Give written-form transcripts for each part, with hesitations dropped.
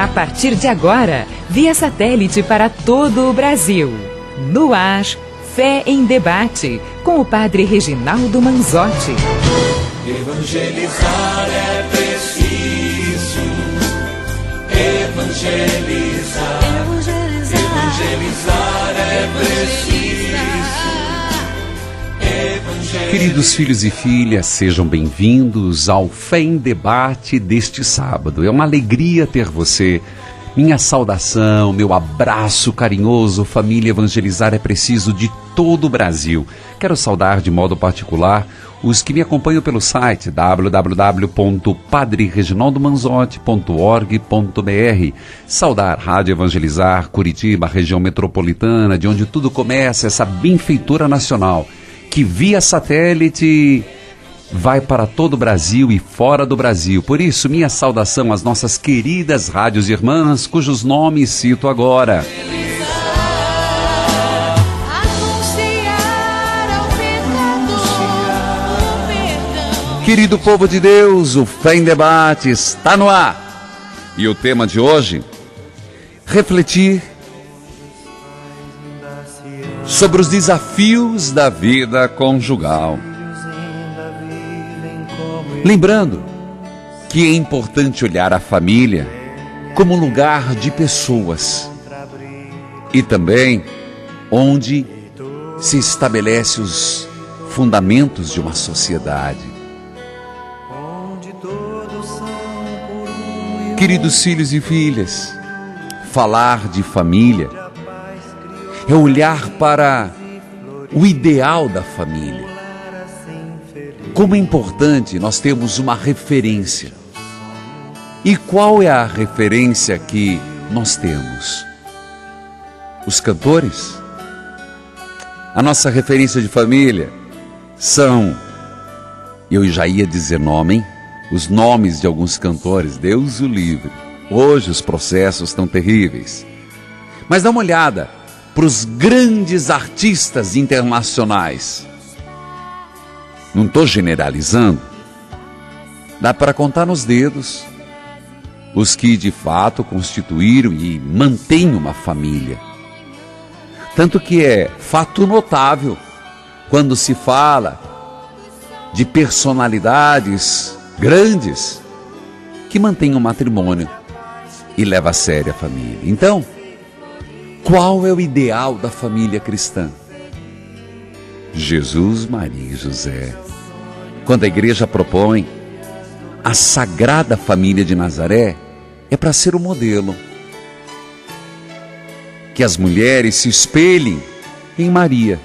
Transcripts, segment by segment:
partir de agora, via satélite para todo o Brasil. No ar, Fé em Debate, com o Padre Reginaldo Manzotti. Evangelizar é preciso. Evangelizar. Evangelizar é preciso. Queridos filhos e filhas, sejam bem-vindos ao Fé em Debate deste sábado. É uma alegria ter você. Minha saudação, meu abraço carinhoso, família Evangelizar é preciso de todo o Brasil. Quero saudar de modo particular os que me acompanham pelo site www.padrereginaldomanzotti.org.br. Saudar Rádio Evangelizar, Curitiba, região metropolitana, de onde tudo começa, essa benfeitora nacional, que via satélite vai para todo o Brasil e fora do Brasil. Por isso, minha saudação às nossas queridas rádios irmãs, cujos nomes cito agora. Querido povo de Deus, o Fé em Debate está no ar. E o tema de hoje, refletir sobre os desafios da vida conjugal. Lembrando que é importante olhar a família como um lugar de pessoas e também onde se estabelece os fundamentos de uma sociedade. Queridos filhos e filhas, falar de família é olhar para o ideal da família. Como é importante nós termos uma referência. E qual é a referência que nós temos? Os cantores? A nossa referência de família são, eu já ia dizer nome, hein? Os nomes de alguns cantores, Deus o livre. Hoje os processos estão terríveis. Mas dá uma olhada para os grandes artistas internacionais. Não estou generalizando. Dá para contar nos dedos os que de fato constituíram e mantêm uma família. Tanto que é fato notável quando se fala de personalidades grandes que mantêm um matrimônio e levam a sério a família. Então, qual é o ideal da família cristã? Jesus, Maria e José. Quando a igreja propõe a Sagrada Família de Nazaré, é para ser o modelo. Que as mulheres se espelhem em Maria.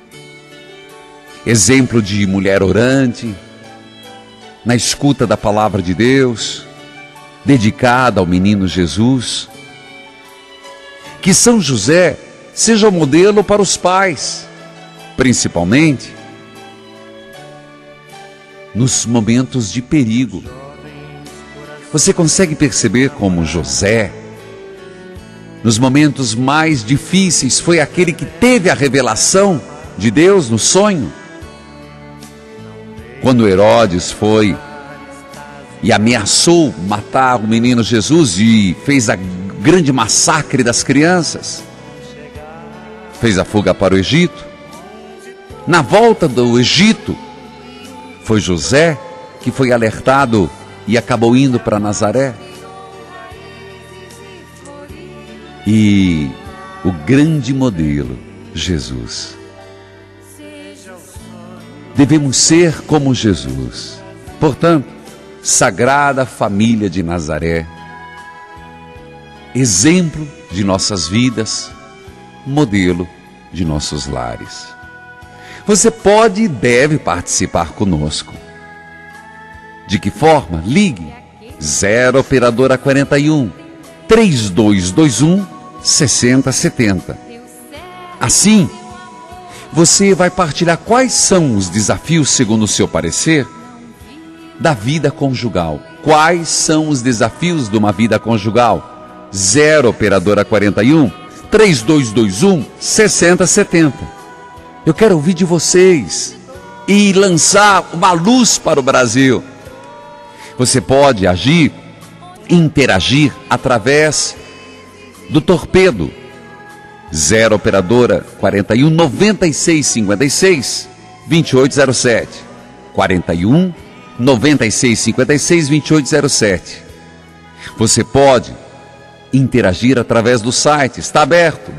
Exemplo de mulher orante, na escuta da palavra de Deus, dedicada ao menino Jesus. Que São José seja o modelo para os pais, principalmente nos momentos de perigo. Você consegue perceber como José, nos momentos mais difíceis, foi aquele que teve a revelação de Deus no sonho? Quando Herodes foi e ameaçou matar o menino Jesus e fez a grande massacre das crianças, fez a fuga para o Egito. Na volta do Egito, foi José que foi alertado e acabou indo para Nazaré. E o grande modelo, Jesus. Devemos ser como Jesus. Portanto, Sagrada Família de Nazaré, exemplo de nossas vidas, modelo de nossos lares. Você pode e deve participar conosco. De que forma? Ligue 0 operadora 41 3221 6070. Assim, você vai partilhar quais são os desafios, segundo o seu parecer, da vida conjugal. Quais são os desafios de uma vida conjugal? 0 operadora 41 3221 6070. Eu quero ouvir de vocês e lançar uma luz para o Brasil. Você pode agir interagir através do torpedo 0 operadora 41 96 56 2807 41 96 56 2807. Você pode interagir através do site, está aberto,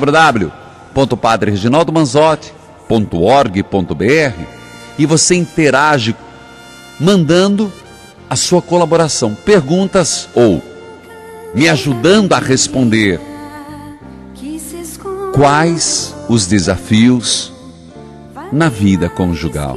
www.padrereginaldomanzotti.org.br, e você interage mandando a sua colaboração, perguntas ou me ajudando a responder. Quais os desafios na vida conjugal?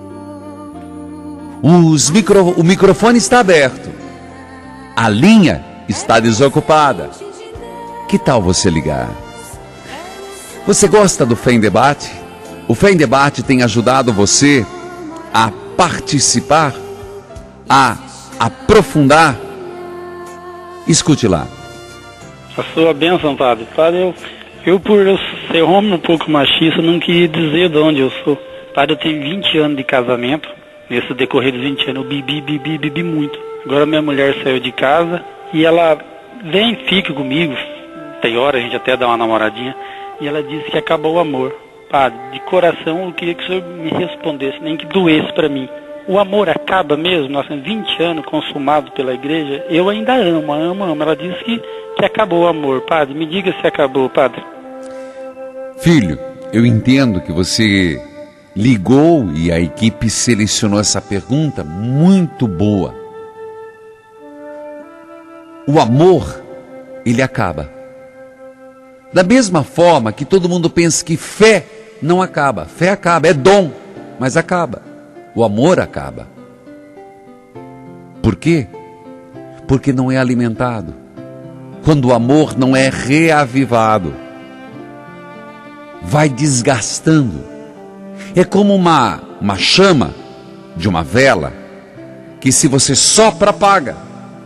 O microfone está aberto, a linha está desocupada. Que tal você ligar? Você gosta do Fé em Debate? O Fé em Debate tem ajudado você a participar, a aprofundar. Escute lá. A sua bênção, padre. Padre, eu por ser homem um pouco machista, não queria dizer de onde eu sou. Padre, eu tenho 20 anos de casamento. Nesse decorrer dos 20 anos, eu bebi muito. Agora minha mulher saiu de casa e ela vem, fica comigo. Tem hora, a gente até dá uma namoradinha. E ela disse que acabou o amor. Padre, de coração, eu queria que o senhor me respondesse, nem que doesse para mim. O amor acaba mesmo? Nós temos 20 anos consumados pela igreja. Eu ainda amo. Ela disse que acabou o amor. Padre, me diga se acabou, padre. Filho, eu entendo que você ligou e a equipe selecionou essa pergunta muito boa. O amor, ele acaba. Da mesma forma que todo mundo pensa que fé não acaba. Fé acaba, é dom, mas acaba. O amor acaba. Por quê? Porque não é alimentado. Quando o amor não é reavivado, vai desgastando. É como uma chama de uma vela que, se você sopra, apaga.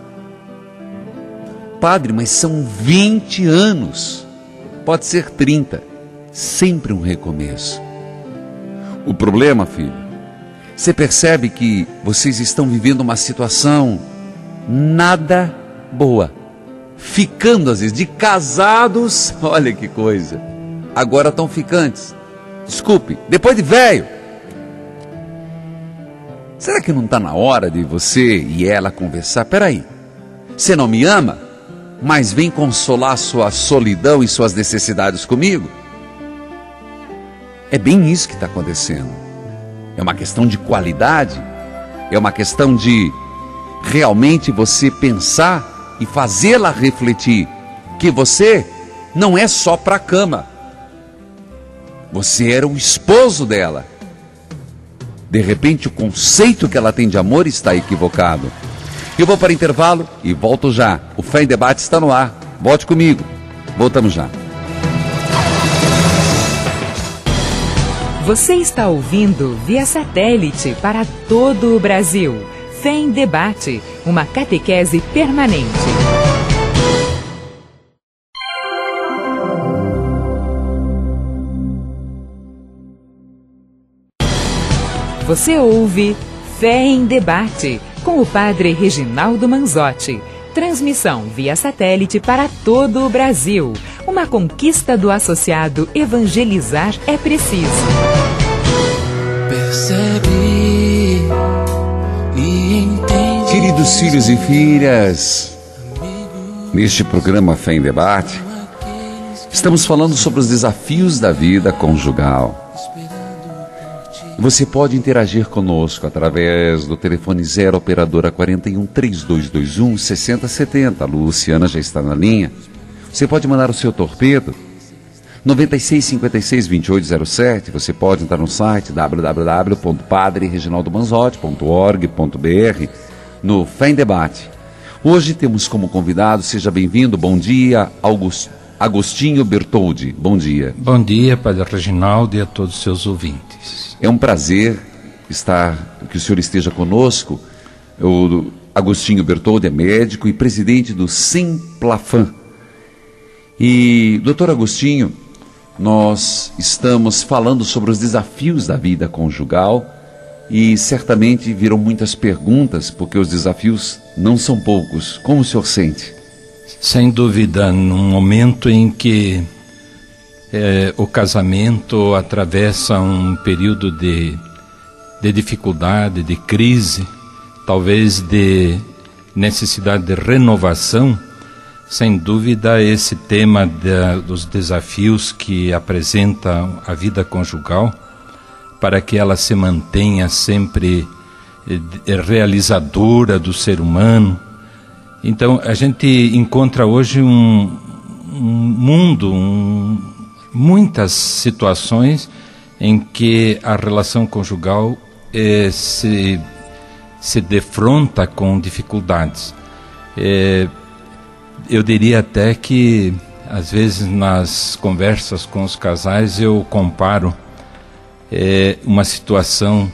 Padre, mas são 20 anos. Pode ser 30. Sempre um recomeço. O problema, filho, você percebe que vocês estão vivendo uma situação nada boa. Ficando, às vezes, de casados, olha que coisa. Agora estão ficantes. Desculpe, depois de velho. Será que não está na hora de você e ela conversar? Peraí, você não me ama, mas vem consolar sua solidão e suas necessidades comigo? É bem isso que está acontecendo. É uma questão de qualidade, é uma questão de realmente você pensar e fazê-la refletir que você não é só para a cama. Você era o esposo dela. De repente, o conceito que ela tem de amor está equivocado. Eu vou para intervalo e volto já. O Fé em Debate está no ar. Volte comigo. Voltamos já. Você está ouvindo via satélite para todo o Brasil. Fé em Debate, uma catequese permanente. Você ouve Fé em Debate, com o Padre Reginaldo Manzotti. Transmissão via satélite para todo o Brasil. Uma conquista do associado Evangelizar é Preciso. Percebe e entende. Queridos filhos e filhas, neste programa Fé em Debate, estamos falando sobre os desafios da vida conjugal. Você pode interagir conosco através do telefone 0 operadora 41 3221 6070. A Luciana já está na linha. Você pode mandar o seu torpedo 96 56 2807. Você pode entrar no site www.padrereginaldomanzotti.org.br, no Fé em Debate. Hoje temos como convidado, seja bem-vindo, bom dia, Agostinho Bertoldi. Bom dia. Bom dia, Padre Reginaldo, e a todos os seus ouvintes. É um prazer que o senhor esteja conosco. O Agostinho Bertoldi é médico e presidente do Simplafan. E, doutor Agostinho, nós estamos falando sobre os desafios da vida conjugal e certamente virão muitas perguntas, porque os desafios não são poucos. Como o senhor sente? Sem dúvida, num momento em que o casamento atravessa um período de dificuldade, de crise, talvez de necessidade de renovação, sem dúvida esse tema dos desafios que apresenta a vida conjugal, para que ela se mantenha sempre realizadora do ser humano. Então a gente encontra hoje um mundo, muitas situações em que a relação conjugal se defronta com dificuldades. Eu diria até que, às vezes, nas conversas com os casais, eu comparo uma situação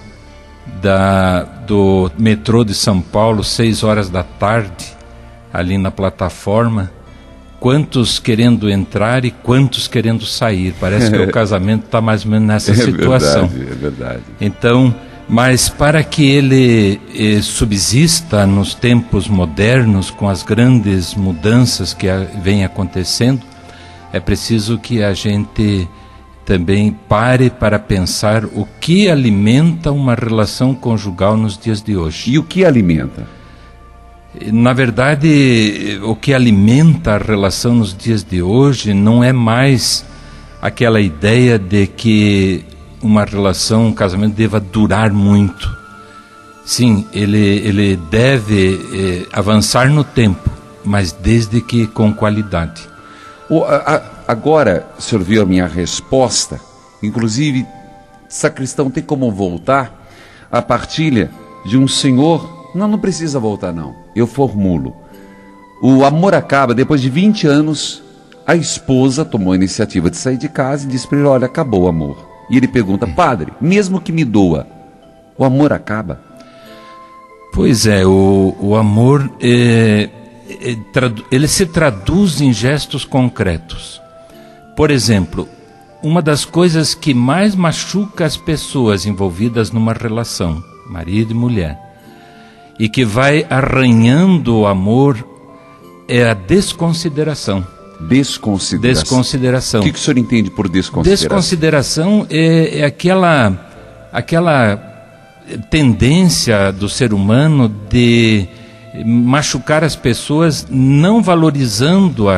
do metrô de São Paulo, 6 horas da tarde, ali na plataforma, quantos querendo entrar e quantos querendo sair. Parece que o casamento está mais ou menos nessa situação. É verdade. Então, mas para que ele subsista nos tempos modernos, com as grandes mudanças que vêm acontecendo, é preciso que a gente também pare para pensar o que alimenta uma relação conjugal nos dias de hoje. E o que alimenta? Na verdade, o que alimenta a relação nos dias de hoje não é mais aquela ideia de que uma relação, um casamento deva durar muito. Sim, ele deve avançar no tempo, mas desde que com qualidade. Agora, o senhor viu a minha resposta, inclusive, sacristão, tem como voltar a partilha de um senhor. Não precisa voltar não, eu formulo. O amor acaba depois de 20 anos, a esposa tomou a iniciativa de sair de casa e disse para ele: olha, acabou o amor. E ele pergunta: padre, mesmo que me doa, o amor acaba? Pois é, o amor ele se traduz em gestos concretos. Por exemplo, uma das coisas que mais machuca as pessoas envolvidas numa relação, marido e mulher, e que vai arranhando o amor, é a desconsideração. Desconsideração. O que o senhor entende por desconsideração? Desconsideração é aquela tendência do ser humano de machucar as pessoas, não valorizando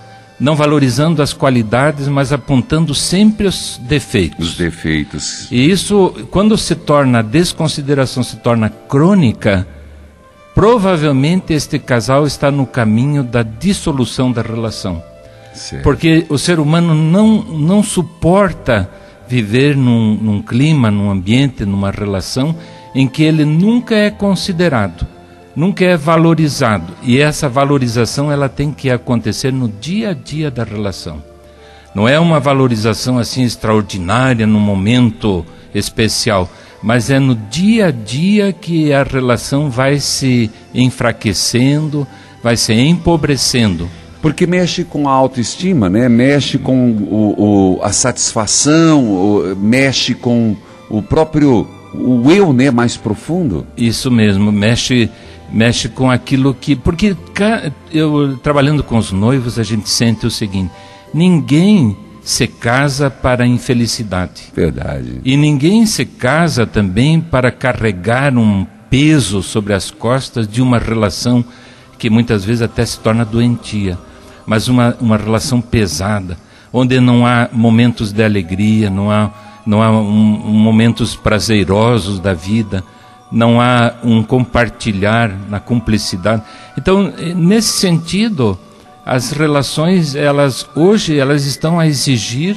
as qualidades, mas apontando sempre os defeitos. Os defeitos. E isso, quando a desconsideração se torna crônica, provavelmente este casal está no caminho da dissolução da relação. Certo. Porque o ser humano não suporta viver num clima, num ambiente, numa relação em que ele nunca é considerado, nunca é valorizado. E essa valorização ela tem que acontecer no dia a dia da relação. Não é uma valorização assim extraordinária, num momento especial, mas é no dia a dia que a relação vai se enfraquecendo, vai se empobrecendo. Porque mexe com a autoestima, né? Mexe com a satisfação, mexe com o próprio eu, né? Mais profundo. Isso mesmo, mexe com aquilo que... Porque eu trabalhando com os noivos, a gente sente o seguinte: ninguém se casa para a infelicidade. Verdade. E ninguém se casa também para carregar um peso sobre as costas de uma relação que muitas vezes até se torna doentia. Mas uma relação pesada, onde não há momentos de alegria, não há momentos prazerosos da vida, não há um compartilhar na cumplicidade. Então, nesse sentido, as relações, hoje elas estão a exigir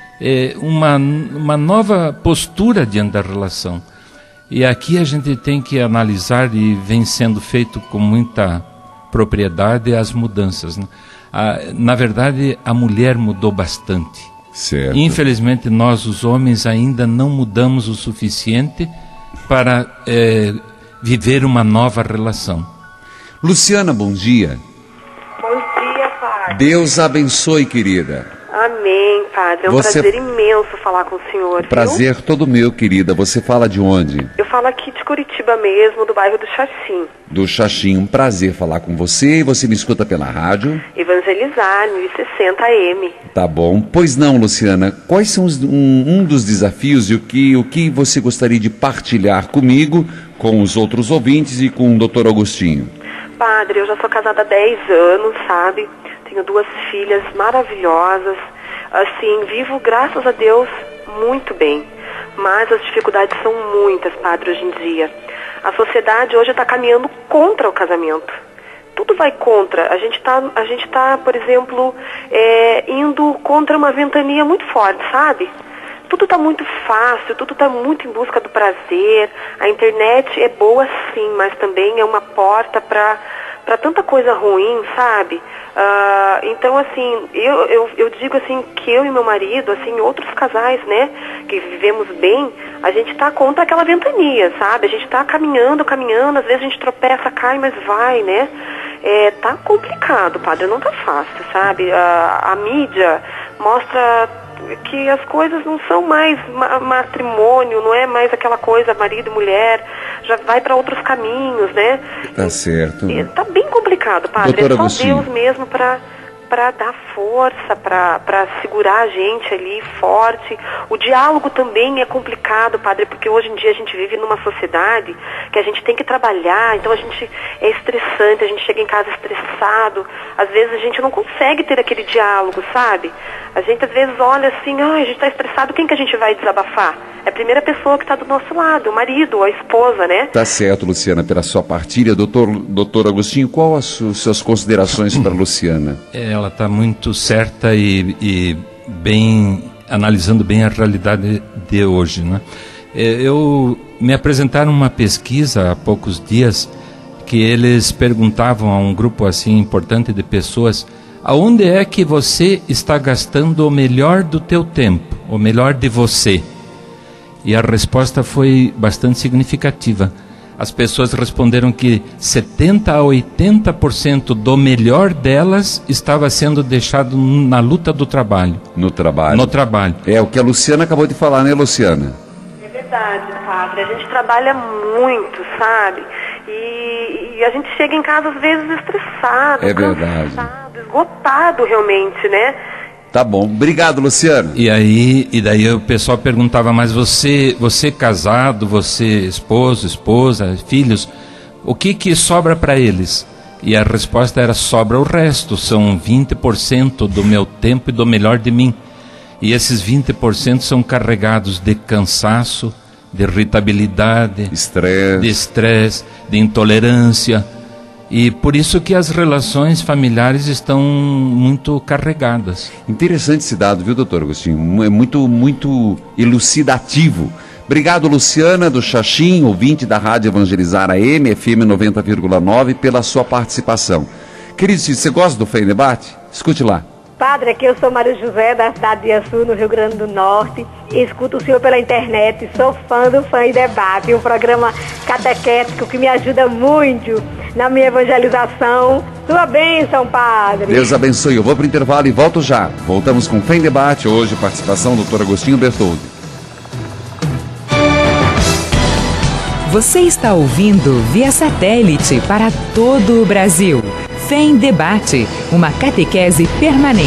uma nova postura diante da relação. E aqui a gente tem que analisar, e vem sendo feito com muita propriedade, as mudanças, né? Na verdade, a mulher mudou bastante. Certo. Infelizmente, nós, os homens, ainda não mudamos o suficiente para viver uma nova relação. Luciana, bom dia. Bom dia, Pai. Deus abençoe, querida. Amém. padre. É um prazer imenso falar com o senhor. Prazer todo meu, querida. Você fala de onde? Eu falo aqui de Curitiba mesmo, do bairro do Xaxim. Do Xaxim. Um prazer falar com você. E você me escuta pela rádio? Evangelizar, 1060 AM. Tá bom. Pois não, Luciana. Quais são um dos desafios e o que você gostaria de partilhar comigo, com os outros ouvintes e com o Dr. Agostinho? Padre, eu já sou casada há 10 anos, sabe? Tenho 2 filhas maravilhosas. Assim, vivo, graças a Deus, muito bem. Mas as dificuldades são muitas, padre, hoje em dia. A sociedade hoje está caminhando contra o casamento. Tudo vai contra. A gente tá, por exemplo, indo contra uma ventania muito forte, sabe? Tudo está muito fácil, tudo está muito em busca do prazer. A internet é boa sim, mas também é uma porta para tanta coisa ruim, sabe? Então, assim, eu digo assim que eu e meu marido, assim, outros casais, né, que vivemos bem, a gente está contra aquela ventania, sabe? A gente está caminhando, às vezes a gente tropeça, cai, mas vai, né? Tá complicado, padre, não tá fácil, sabe? A mídia mostra que as coisas não são mais matrimônio, não é mais aquela coisa marido e mulher, já vai para outros caminhos, né? Tá certo. Tá bem complicado, padre. Doutora É só Agostinho. Deus mesmo para dar força, para segurar a gente ali forte. O diálogo também é complicado, padre, porque hoje em dia a gente vive numa sociedade que a gente tem que trabalhar, então a gente é estressante, a gente chega em casa estressado, às vezes a gente não consegue ter aquele diálogo, sabe? A gente às vezes olha assim, a gente está estressado, quem que a gente vai desabafar? É a primeira pessoa que está do nosso lado, o marido, a esposa, né? Tá certo, Luciana, pela sua partilha. Doutor Agostinho, qual as suas considerações para a Luciana? Ela está muito certa e bem, analisando bem a realidade de hoje, né? Me apresentaram uma pesquisa há poucos dias que eles perguntavam a um grupo assim importante de pessoas: aonde é que você está gastando o melhor do teu tempo, o melhor de você? E a resposta foi bastante significativa. As pessoas responderam que 70% a 80% do melhor delas estava sendo deixado na luta do trabalho. No trabalho. No trabalho. É o que a Luciana acabou de falar, né, Luciana? É verdade, padre. A gente trabalha muito, sabe? E a gente chega em casa às vezes estressado, É verdade. cansado, esgotado realmente, né? Tá bom. Obrigado, Luciana. E daí o pessoal perguntava: mas você casado, você esposa, filhos, o que sobra para eles? E a resposta era: sobra o resto, são 20% do meu tempo e do melhor de mim. E esses 20% são carregados de cansaço, de irritabilidade, de estresse, de intolerância. E por isso que as relações familiares estão muito carregadas. Interessante esse dado, viu, doutor Agostinho? É muito elucidativo. Obrigado, Luciana, do Xaxim, ouvinte da Rádio Evangelizar AM, FM 90,9, pela sua participação. Querido, você gosta do Fé em Debate? Escute lá. Padre, aqui eu sou Mário José, da cidade de Açu, no Rio Grande do Norte. Escuto o senhor pela internet, sou fã do Fã em Debate, um programa catequético que me ajuda muito na minha evangelização. Sua bênção, padre. Deus abençoe. Eu vou para o intervalo e volto já. Voltamos com Fé em Debate, hoje participação do Dr. Agostinho Bertoldi. Você está ouvindo via satélite para todo o Brasil. Fé em Debate, uma catequese permanente.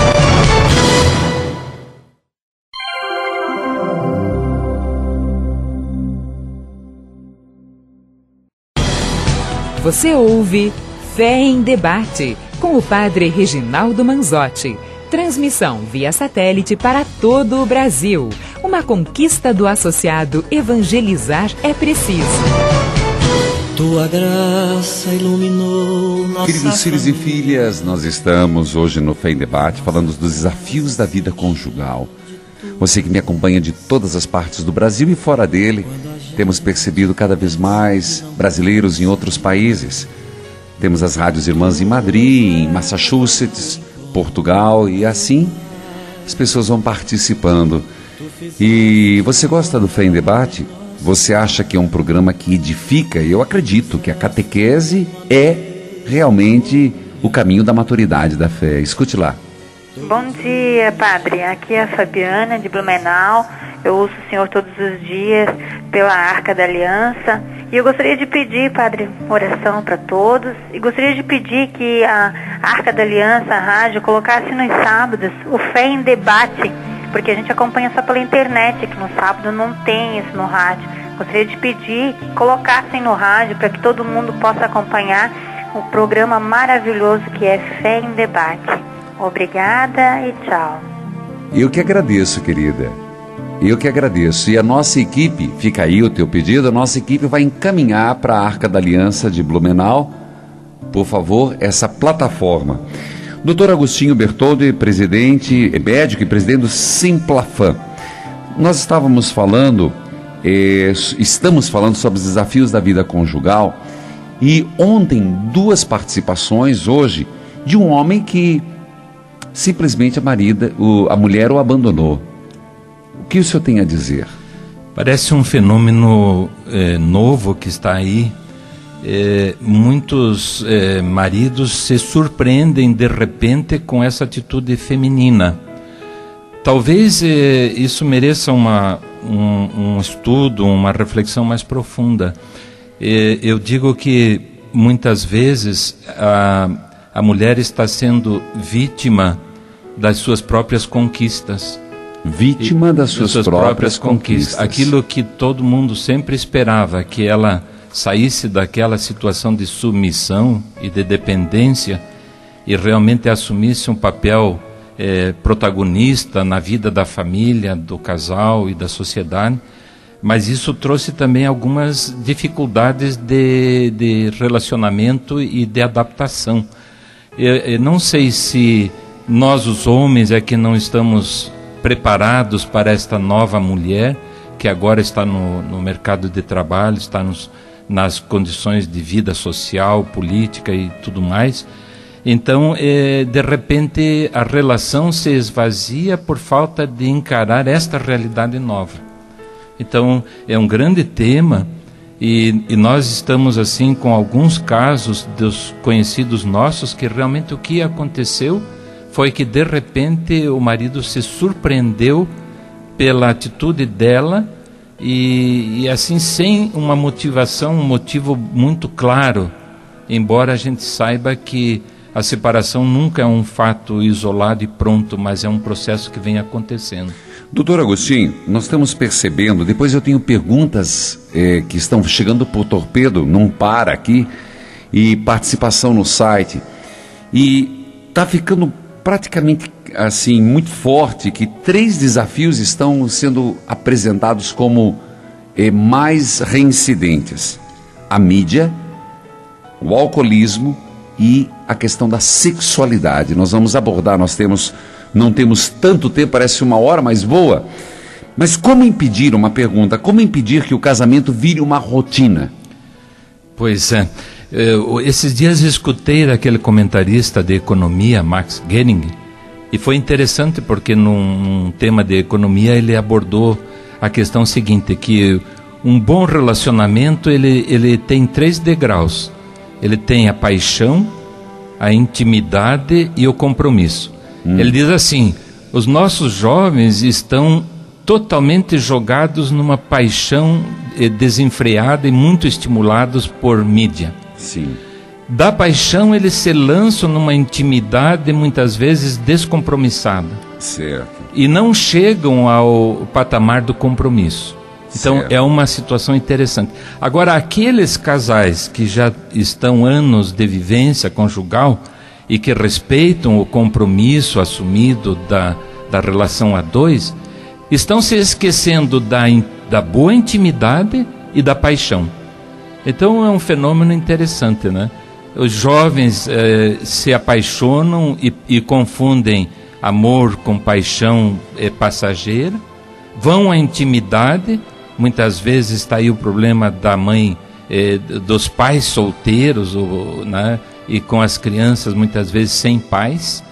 Você ouve Fé em Debate, com o padre Reginaldo Manzotti. Transmissão via satélite para todo o Brasil. Uma conquista do associado Evangelizar é Preciso. Tua graça iluminou nossa Queridos filhos e filhas, nós estamos hoje no Fé em Debate falando dos desafios da vida conjugal. Você que me acompanha de todas as partes do Brasil e fora dele, temos percebido cada vez mais brasileiros em outros países. Temos as rádios irmãs em Madrid, em Massachusetts, Portugal, e assim as pessoas vão participando. E você gosta do Fé em Debate? Você acha que é um programa que edifica? Eu acredito que a catequese é realmente o caminho da maturidade da fé. Escute lá. Bom dia, padre. Aqui é a Fabiana, de Blumenau. Eu ouço o senhor todos os dias pela Arca da Aliança. E eu gostaria de pedir, padre, oração para todos. E gostaria de pedir que a Arca da Aliança, a rádio, colocasse nos sábados o Fé em Debate, porque a gente acompanha só pela internet, que no sábado não tem isso no rádio. Gostaria de pedir que colocassem no rádio para que todo mundo possa acompanhar o programa maravilhoso que é Fé em Debate. Obrigada e tchau. Eu que agradeço, querida. Eu que agradeço. E a nossa equipe, fica aí o teu pedido, a nossa equipe vai encaminhar para a Arca da Aliança de Blumenau, por favor, essa plataforma. Dr. Agostinho Bertoldi, presidente, médico e presidente do Simplafan. Nós estamos falando sobre os desafios da vida conjugal, e ontem 2 participações, hoje, de um homem que simplesmente a mulher o abandonou. O que o senhor tem a dizer? Parece um fenômeno novo que está aí. Muitos maridos se surpreendem de repente com essa atitude feminina. Talvez isso mereça um estudo, uma reflexão mais profunda. Eu digo que muitas vezes a mulher está sendo vítima das suas próprias conquistas. Vítima das suas próprias conquistas. Aquilo que todo mundo sempre esperava, que ela saísse daquela situação de submissão e de dependência e realmente assumisse um papel protagonista na vida da família, do casal e da sociedade. Mas isso trouxe também algumas dificuldades de relacionamento e de adaptação. Eu não sei se nós, os homens, é que não estamos preparados para esta nova mulher, que agora está no mercado de trabalho, está nas condições de vida social, política e tudo mais. Então, de repente, a relação se esvazia por falta de encarar esta realidade nova. Então, é um grande tema e nós estamos assim com alguns casos dos conhecidos nossos que realmente o que aconteceu foi que de repente o marido se surpreendeu pela atitude dela e assim sem uma motivação, um motivo muito claro, embora a gente saiba que a separação nunca é um fato isolado e pronto, mas é um processo que vem acontecendo. Doutor Agostinho, nós estamos percebendo, depois eu tenho perguntas que estão chegando por torpedo, não para aqui, e participação no site, e está ficando praticamente assim, muito forte, que 3 desafios estão sendo apresentados como mais reincidentes: a mídia, o alcoolismo e a questão da sexualidade. Nós vamos abordar, não temos tanto tempo, parece 1 hora, mas voa. Mas como impedir, uma pergunta, como impedir que o casamento vire uma rotina? Pois é, esses dias escutei daquele comentarista de economia, Max Gehring, e foi interessante porque num tema de economia ele abordou a questão seguinte, que um bom relacionamento ele tem 3 degraus. Ele tem a paixão, a intimidade e o compromisso. Ele diz assim: os nossos jovens estão totalmente jogados numa paixão desenfreada e muito estimulados por mídia. Sim. Da paixão eles se lançam numa intimidade muitas vezes descompromissada. Certo. E não chegam ao patamar do compromisso. Então certo. É uma situação interessante. Agora, aqueles casais que já estão anos de vivência conjugal e que respeitam o compromisso assumido da relação a 2, estão se esquecendo da boa intimidade e da paixão. Então é um fenômeno interessante, né? Os jovens se apaixonam e confundem amor com paixão passageira, vão à intimidade. Muitas vezes está aí o problema da mãe, dos pais solteiros, né? E com as crianças muitas vezes sem pais,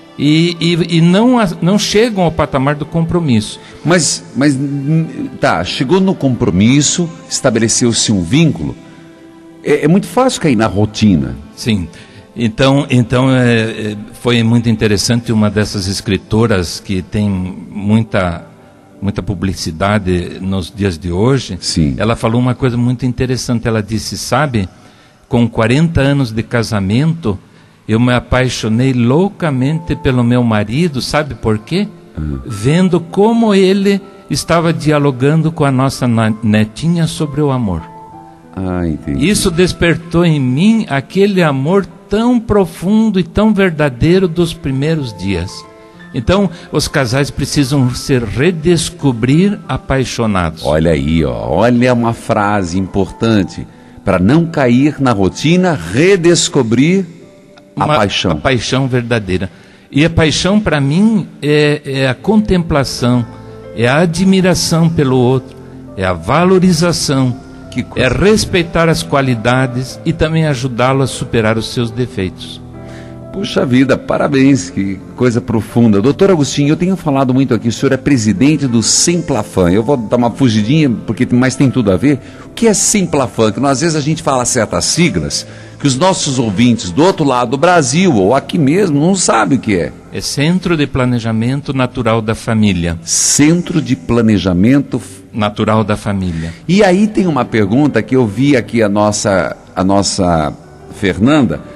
e não chegam ao patamar do compromisso. Mas tá, chegou no compromisso, estabeleceu-se um vínculo, é muito fácil cair na rotina. Sim, Então foi muito interessante. Uma dessas escritoras que tem muita publicidade nos dias de hoje, Sim. Ela falou uma coisa muito interessante. Ela disse, sabe, com 40 anos de casamento, eu me apaixonei loucamente pelo meu marido, sabe por quê? Vendo como ele estava dialogando com a nossa netinha sobre o amor. Entendi. Isso despertou em mim aquele amor tão profundo e tão verdadeiro dos primeiros dias. Então, os casais precisam se redescobrir apaixonados. Olha aí, olha uma frase importante. Para não cair na rotina, redescobrir a paixão. A paixão verdadeira. E a paixão, para mim, é a contemplação, é a admiração pelo outro, é a valorização, é respeitar as qualidades e também ajudá-lo a superar os seus defeitos. Puxa vida, parabéns, que coisa profunda. Doutor Agostinho, eu tenho falado muito aqui, o senhor é presidente do Semplafan. Eu vou dar uma fugidinha, porque mais tem tudo a ver. O que é Semplafan? Que às vezes a gente fala certas siglas, que os nossos ouvintes do outro lado do Brasil, ou aqui mesmo, não sabem o que é. É Centro de Planejamento Natural da Família. Centro de Planejamento Natural da Família. E aí tem uma pergunta que eu vi aqui a nossa Fernanda.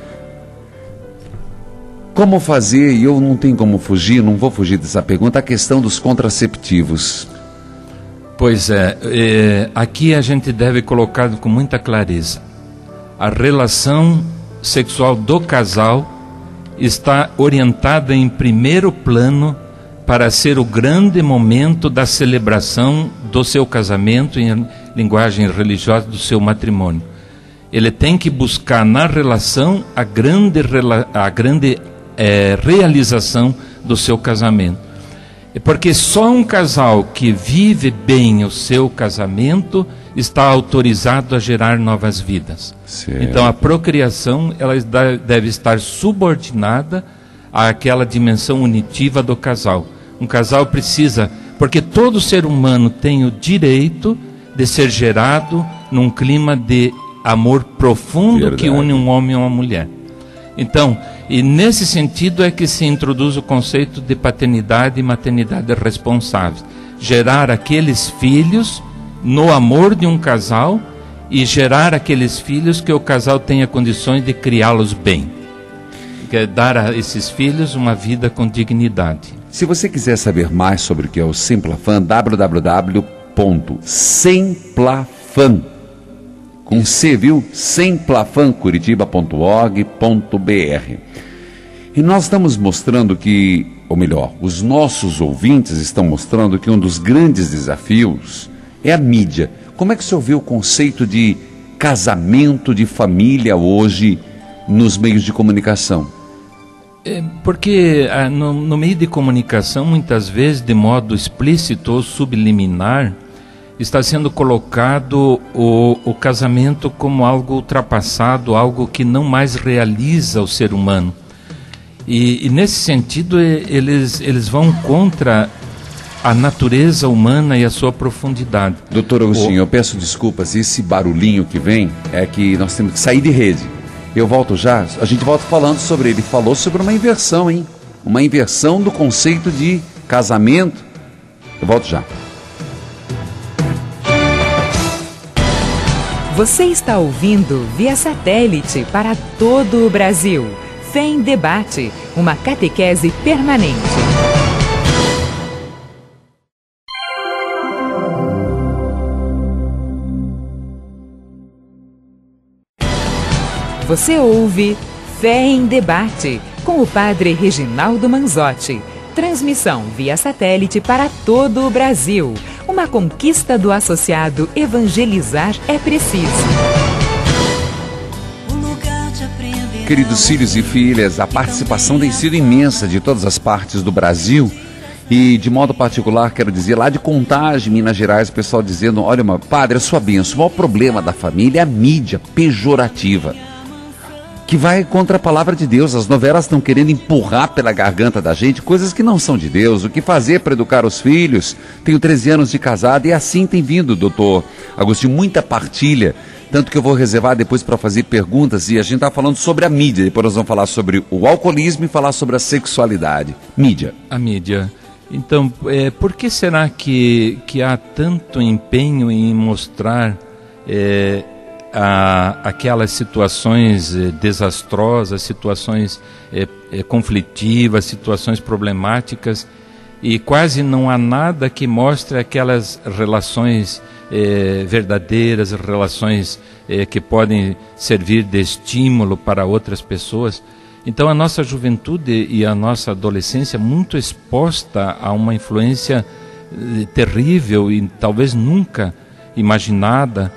Como fazer, e eu não tenho como fugir, não vou fugir dessa pergunta, a questão dos contraceptivos. Pois aqui a gente deve colocar com muita clareza. A relação sexual do casal está orientada em primeiro plano para ser o grande momento da celebração do seu casamento, em linguagem religiosa, do seu matrimônio. Ele tem que buscar na relação a grande realização do seu casamento. Porque só um casal que vive bem o seu casamento está autorizado a gerar novas vidas. Certo. Então a procriação ela deve estar subordinada àquela dimensão unitiva do casal. Um casal precisa, porque todo ser humano tem o direito de ser gerado num clima de amor profundo. Verdade. Que une um homem e uma mulher. Então, e nesse sentido é que se introduz o conceito de paternidade e maternidade responsáveis. Gerar aqueles filhos no amor de um casal e gerar aqueles filhos que o casal tenha condições de criá-los bem. Que é dar a esses filhos uma vida com dignidade. Se você quiser saber mais sobre o que é o Semplafan, www.semplafan, com C, viu? semplafancuritiba.org.br. E nós estamos mostrando que, ou melhor, os nossos ouvintes estão mostrando que um dos grandes desafios é a mídia. Como é que o senhor vê o conceito de casamento, de família hoje nos meios de comunicação? Porque no meio de comunicação, muitas vezes, de modo explícito ou subliminar, está sendo colocado o casamento como algo ultrapassado, algo que não mais realiza o ser humano. E nesse sentido, eles vão contra a natureza humana e a sua profundidade. Doutor Agostinho, eu peço desculpas, esse barulhinho que vem é que nós temos que sair de rede. Eu volto já, a gente volta falando sobre ele. Falou sobre uma inversão, hein? Uma inversão do conceito de casamento. Eu volto já. Você está ouvindo via satélite para todo o Brasil. Fé em Debate, uma catequese permanente. Você ouve Fé em Debate, com o padre Reginaldo Manzotti. Transmissão via satélite para todo o Brasil. Uma conquista do associado Evangelizar é Preciso. Queridos filhos e filhas, a participação tem sido imensa de todas as partes do Brasil. E de modo particular, quero dizer, lá de Contagem, Minas Gerais, o pessoal dizendo: olha, padre, a sua bênção, o maior problema da família é a mídia pejorativa, que vai contra a palavra de Deus. As novelas estão querendo empurrar pela garganta da gente coisas que não são de Deus. O que fazer para educar os filhos? Tenho 13 anos de casado e assim tem vindo, doutor Agostinho, muita partilha tanto que eu vou reservar depois para fazer perguntas, e a gente está falando sobre a mídia, depois nós vamos falar sobre o alcoolismo e falar sobre a sexualidade. Mídia. A mídia. Então, por que será que há tanto empenho em mostrar aquelas situações desastrosas, situações conflitivas, situações problemáticas, e quase não há nada que mostre aquelas relações verdadeiras, relações que podem servir de estímulo para outras pessoas? Então a nossa juventude e a nossa adolescência muito exposta a uma influência terrível e talvez nunca imaginada,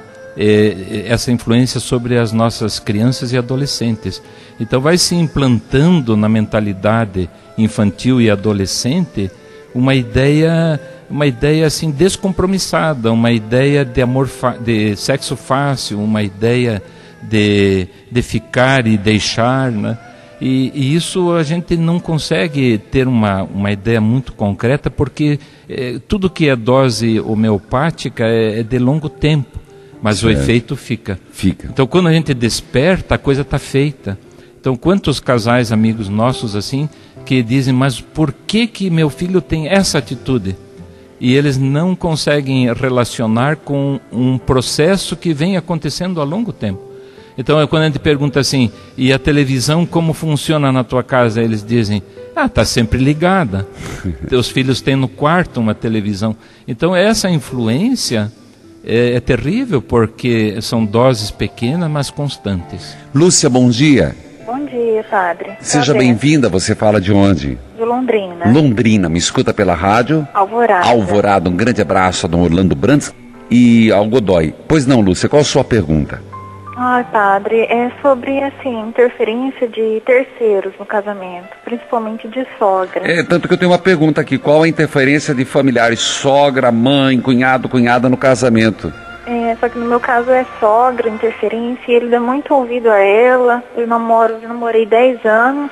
essa influência sobre as nossas crianças e adolescentes. Então vai se implantando na mentalidade infantil e adolescente uma ideia assim descompromissada, uma ideia de amor, de sexo fácil, uma ideia de ficar e deixar, né? E isso a gente não consegue ter uma ideia muito concreta, porque tudo que é dose homeopática é de longo tempo, mas o efeito fica. Então quando a gente desperta, a coisa está feita. Então quantos casais, amigos nossos assim, que dizem, mas por que meu filho tem essa atitude? E eles não conseguem relacionar com um processo que vem acontecendo há longo tempo. Então, quando a gente pergunta assim, e a televisão como funciona na tua casa? Eles dizem, está sempre ligada. Teus filhos têm no quarto uma televisão. Então, essa influência é terrível, porque são doses pequenas, mas constantes. Lúcia, bom dia. Bom dia, padre. Seja bem-vinda, você fala de onde? De Londrina. Londrina, me escuta pela rádio? Alvorada. Alvorada, um grande abraço a Dom Orlando Brandes e ao Godoy. Pois não, Lúcia, qual a sua pergunta? Ai, padre, é sobre, assim, interferência de terceiros no casamento, principalmente de sogra. Tanto que eu tenho uma pergunta aqui, qual a interferência de familiares, sogra, mãe, cunhado, cunhada no casamento? Só que no meu caso é sogra, interferência, e ele dá muito ouvido a ela. Eu namorei 10 anos,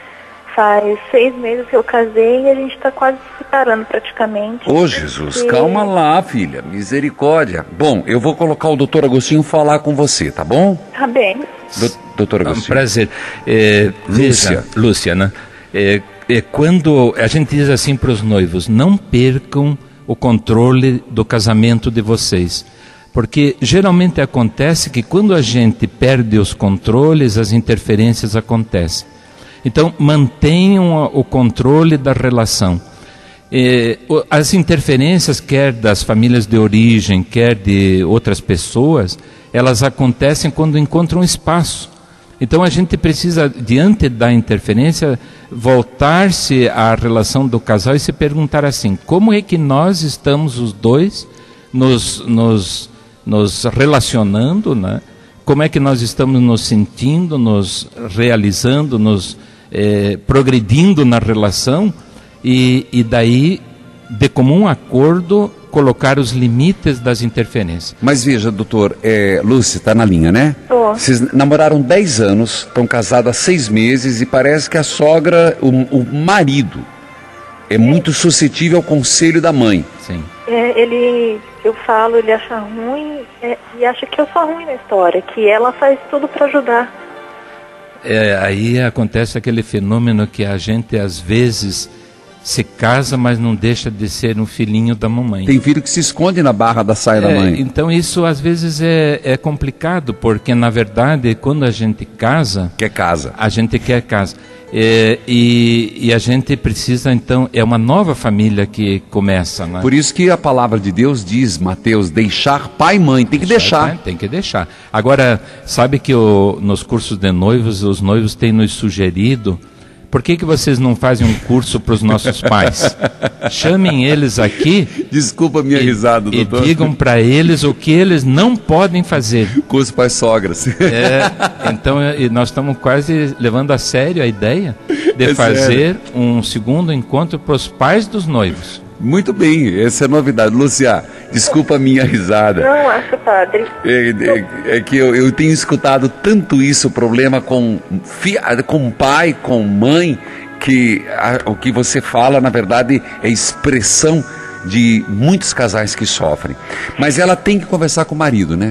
faz 6 meses que eu casei e a gente está quase se separando praticamente. Ô Jesus, calma lá, filha, misericórdia. Bom, eu vou colocar o doutor Agostinho falar com você, tá bom? Tá bem. Doutor Agostinho. Prazer. Lúcia, né? Quando a gente diz assim para os noivos, não percam o controle do casamento de vocês. Porque geralmente acontece que quando a gente perde os controles, as interferências acontecem. Então, mantenham o controle da relação. As interferências, quer das famílias de origem, quer de outras pessoas, elas acontecem quando encontram espaço. Então, a gente precisa, diante da interferência, voltar-se à relação do casal e se perguntar assim, como é que nós estamos os dois nos relacionando, né? Como é que nós estamos nos sentindo, nos realizando, nos progredindo na relação, e daí, de comum acordo, colocar os limites das interferências. Mas veja, doutor, Lúcia, está na linha, né? Vocês namoraram 10 anos, estão casados há 6 meses, e parece que a sogra, o marido, é muito suscetível ao conselho da mãe. Sim. Ele acha ruim, e acha que eu sou ruim na história, que ela faz tudo para ajudar. Aí acontece aquele fenômeno que a gente às vezes se casa, mas não deixa de ser um filhinho da mamãe. Tem filho que se esconde na barra da saia da mãe. Então isso às vezes é complicado, porque na verdade quando a gente casa... a gente quer casa. E a gente precisa, então, é uma nova família que começa, né? Por isso que a palavra de Deus diz, Mateus, deixar pai e mãe, tem que deixar. Tem que deixar. Agora, sabe que nos cursos de noivos, os noivos têm nos sugerido, por que vocês não fazem um curso para os nossos pais? Chamem eles aqui. Desculpa a minha risada, doutor. E digam para eles o que eles não podem fazer. Curso para as sogras. Então, nós estamos quase levando a sério a ideia de fazer um segundo encontro para os pais dos noivos. Muito bem, essa é a novidade. Lúcia, desculpa a minha risada. Não, acho, padre. É que eu tenho escutado tanto isso, problema com pai, com mãe, que o que você fala, na verdade, é expressão de muitos casais que sofrem. Mas ela tem que conversar com o marido, né?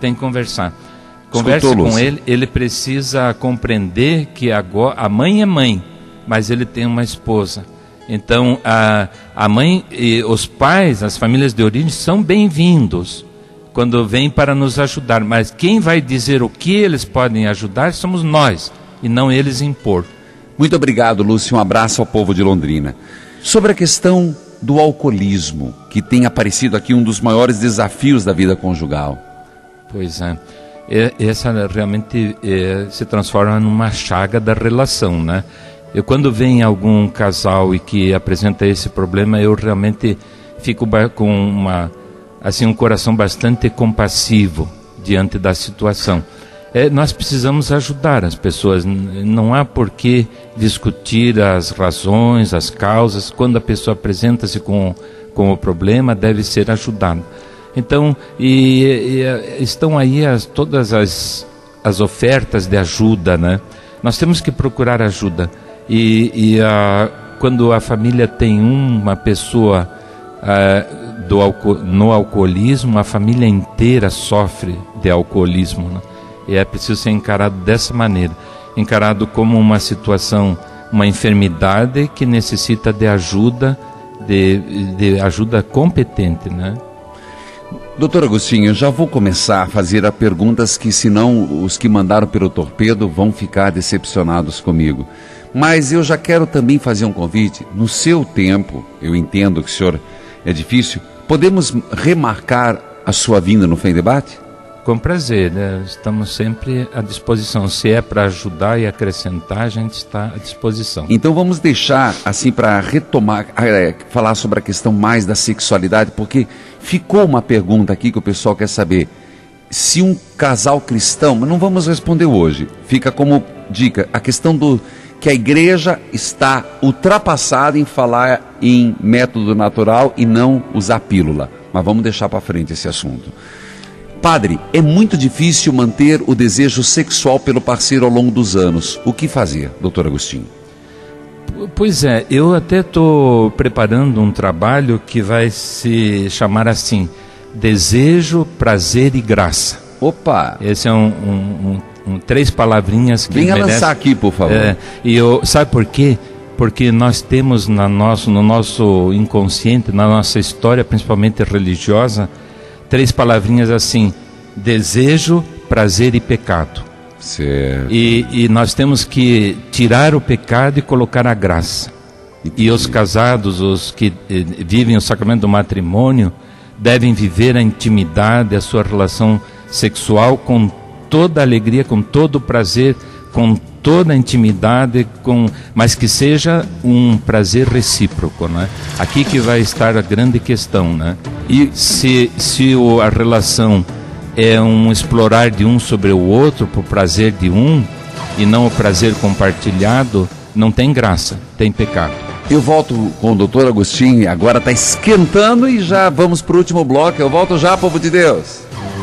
Tem que conversar. Converse com ele, ele precisa compreender que agora a mãe é mãe, mas ele tem uma esposa. Então a mãe e os pais, as famílias de origem são bem-vindos quando vêm para nos ajudar, mas quem vai dizer o que eles podem ajudar somos nós, e não eles impor. Muito obrigado, Lúcio, um abraço ao povo de Londrina. Sobre a questão do alcoolismo, que tem aparecido aqui um dos maiores desafios da vida conjugal. Pois é. Essa realmente se transforma numa chaga da relação, né? Quando vem algum casal e que apresenta esse problema, eu realmente fico com um coração bastante compassivo diante da situação. Nós precisamos ajudar as pessoas, não há por que discutir as razões, as causas. Quando a pessoa apresenta-se com o problema, deve ser ajudado. Então, estão aí todas as ofertas de ajuda, né? Nós temos que procurar ajuda. Quando a família tem uma pessoa no alcoolismo, a família inteira sofre de alcoolismo, né? E é preciso ser encarado dessa maneira, encarado como uma situação, uma enfermidade que necessita de ajuda, de ajuda competente, né? Doutor Agostinho, eu já vou começar a fazer as perguntas que, senão, os que mandaram pelo torpedo vão ficar decepcionados comigo. Mas eu já quero também fazer um convite. No seu tempo, eu entendo que o senhor é difícil, podemos remarcar a sua vinda no Fé em Debate? Com prazer, né? Estamos sempre à disposição. Se é para ajudar e acrescentar, a gente está à disposição. Então vamos deixar, assim, para retomar, falar sobre a questão mais da sexualidade, porque ficou uma pergunta aqui que o pessoal quer saber. Se um casal cristão, mas não vamos responder hoje, fica como dica, a questão que a igreja está ultrapassada em falar em método natural e não usar pílula. Mas vamos deixar para frente esse assunto. Padre, é muito difícil manter o desejo sexual pelo parceiro ao longo dos anos. O que fazer, doutor Agostinho? Pois é, eu até estou preparando um trabalho que vai se chamar assim, Desejo, Prazer e Graça. Opa! Esse é três palavrinhas que venha lançar aqui, por favor. Sabe por quê? Porque nós temos no nosso inconsciente, na nossa história, principalmente religiosa, três palavrinhas assim: desejo, prazer e pecado. Certo. E nós temos que tirar o pecado e colocar a graça. E os casados, os que vivem o sacramento do matrimônio, devem viver a intimidade, a sua relação sexual com toda a alegria, com todo o prazer, com toda a intimidade, mas que seja um prazer recíproco, né? Aqui que vai estar a grande questão, né? E se a relação é um explorar de um sobre o outro, por prazer de um, e não o prazer compartilhado, não tem graça, tem pecado. Eu volto com o doutor Agostinho, agora está esquentando e já vamos para o último bloco. Eu volto já, povo de Deus.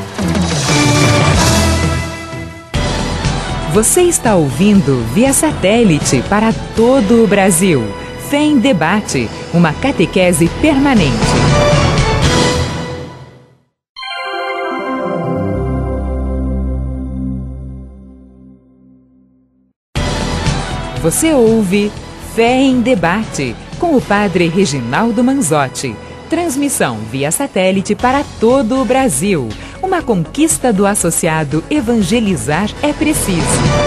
Você está ouvindo via satélite para todo o Brasil. Fé em Debate, uma catequese permanente. Você ouve Fé em Debate, com o padre Reginaldo Manzotti. Transmissão via satélite para todo o Brasil. Uma conquista do associado Evangelizar é Preciso.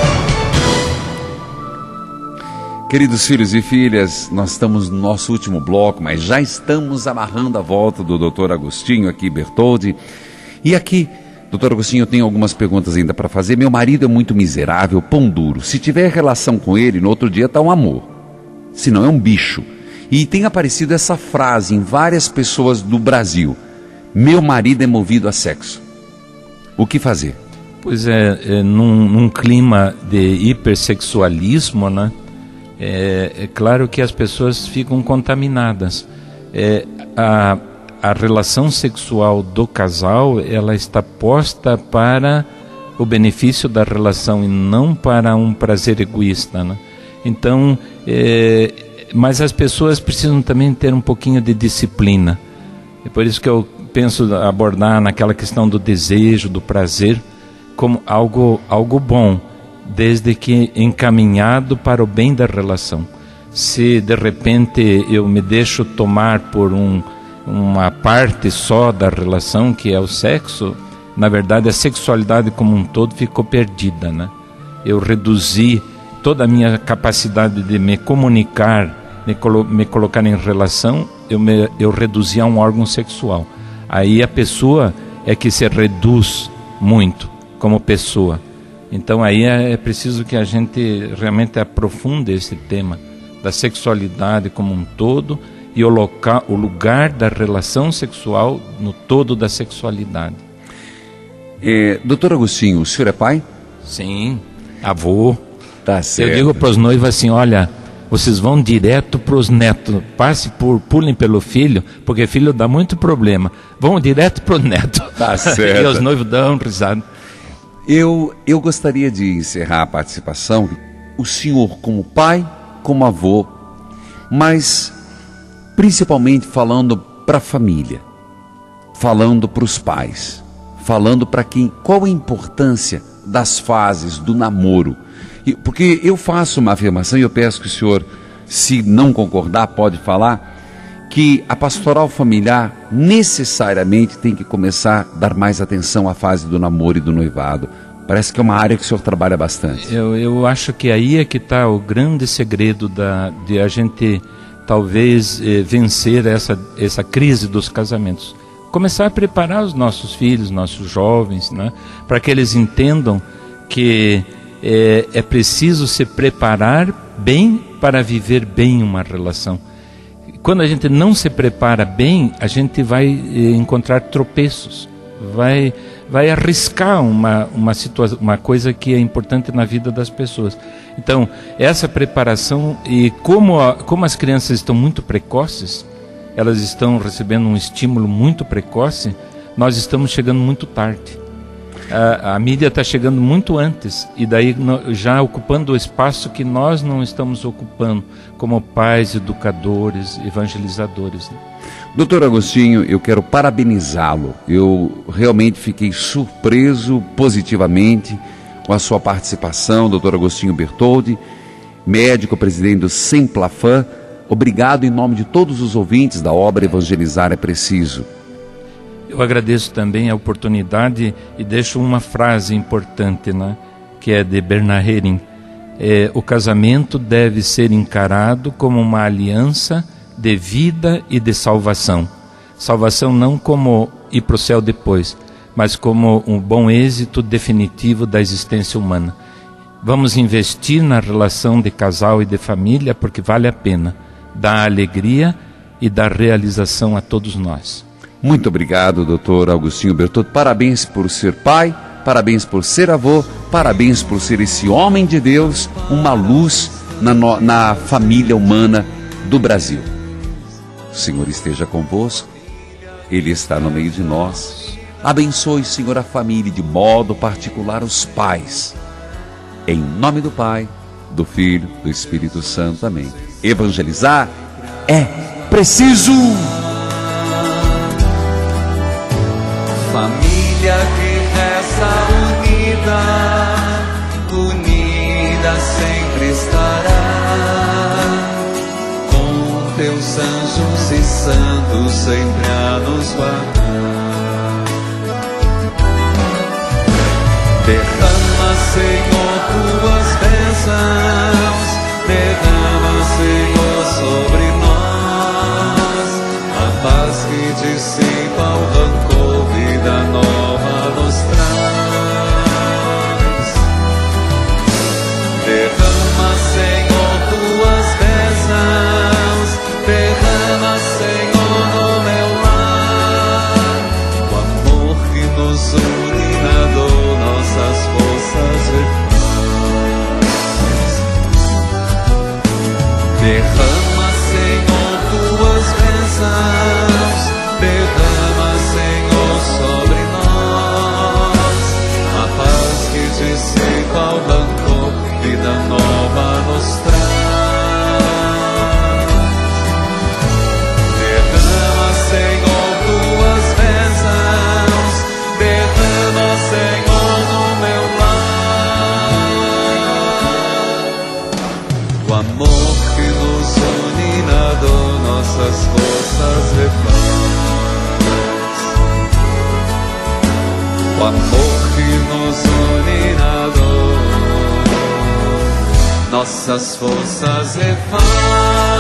Queridos filhos e filhas, nós estamos no nosso último bloco, mas já estamos amarrando a volta do doutor Agostinho aqui, Bertoldi. E aqui, doutor Agostinho, eu tenho algumas perguntas ainda para fazer. Meu marido é muito miserável, pão duro. Se tiver relação com ele, no outro dia está um amor. Se não, é um bicho. E tem aparecido essa frase em várias pessoas do Brasil: meu marido é movido a sexo. O que fazer? Pois num clima de hipersexualismo, né? É claro que as pessoas ficam contaminadas. A relação sexual do casal, ela está posta para o benefício da relação e não para um prazer egoísta, né? Então, mas as pessoas precisam também ter um pouquinho de disciplina. É por isso que eu penso abordar naquela questão do desejo, do prazer, como algo bom, desde que encaminhado para o bem da relação. Se de repente eu me deixo tomar por uma parte só da relação, que é o sexo, na verdade a sexualidade como um todo ficou perdida, né? Eu reduzi toda a minha capacidade de me comunicar, me colocar em relação, eu reduzi a um órgão sexual. Aí a pessoa é que se reduz muito como pessoa. Então aí é preciso que a gente realmente aprofunde esse tema da sexualidade como um todo e o lugar da relação sexual no todo da sexualidade. Doutor Agostinho, o senhor é pai? Sim, avô. Tá certo. Eu digo para os noivos assim, olha, vocês vão direto para os netos, pulem pelo filho, porque filho dá muito problema. Vão direto para o neto. Tá certo. E os noivos dão risada. Eu gostaria de encerrar a participação, o senhor como pai, como avô, mas principalmente falando para a família, falando para os pais, falando para qual a importância das fases do namoro. Porque eu faço uma afirmação e eu peço que o senhor, se não concordar, pode falar, que a pastoral familiar necessariamente tem que começar a dar mais atenção à fase do namoro e do noivado. Parece que é uma área que o senhor trabalha bastante. Eu acho que aí é que está o grande segredo de a gente talvez vencer essa crise dos casamentos. Começar a preparar os nossos filhos, nossos jovens, né, para que eles entendam que é preciso se preparar bem para viver bem uma relação. Quando a gente não se prepara bem, a gente vai encontrar tropeços, vai arriscar uma coisa que é importante na vida das pessoas. Então, essa preparação, e como as crianças estão muito precoces, elas estão recebendo um estímulo muito precoce, nós estamos chegando muito tarde. A mídia está chegando muito antes, e daí já ocupando o espaço que nós não estamos ocupando, como pais, educadores, evangelizadores, né? Doutor Agostinho, eu quero parabenizá-lo. Eu realmente fiquei surpreso positivamente com a sua participação, doutor Agostinho Bertoldi, médico, presidente do Semplafam. Obrigado em nome de todos os ouvintes da obra Evangelizar é Preciso. Eu agradeço também a oportunidade e deixo uma frase importante, né, que é de Bernard Häring. O casamento deve ser encarado como uma aliança de vida e de salvação. Salvação não como ir para o céu depois, mas como um bom êxito definitivo da existência humana. Vamos investir na relação de casal e de família, porque vale a pena. Dá alegria e dá realização a todos nós. Muito obrigado, doutor Agostinho Bertoldi. Parabéns por ser pai, parabéns por ser avô, parabéns por ser esse homem de Deus, uma luz na família humana do Brasil. O Senhor esteja convosco, Ele está no meio de nós. Abençoe, Senhor, a família, de modo particular os pais. Em nome do Pai, do Filho, do Espírito Santo. Amém. Evangelizar é preciso. Família que reza unida sempre estará. Com teus anjos e santos sempre a nos guardar. Derrama, Senhor, tuas bênçãos. Derrama, Senhor, sobre nós a paz que dissipa o rancor, vida nova nos traz. Derrama, Senhor, tuas bênçãos. Derrama, Senhor, no meu lar o amor que nos une na dor, nossas forças refaz. nossas forças e faz.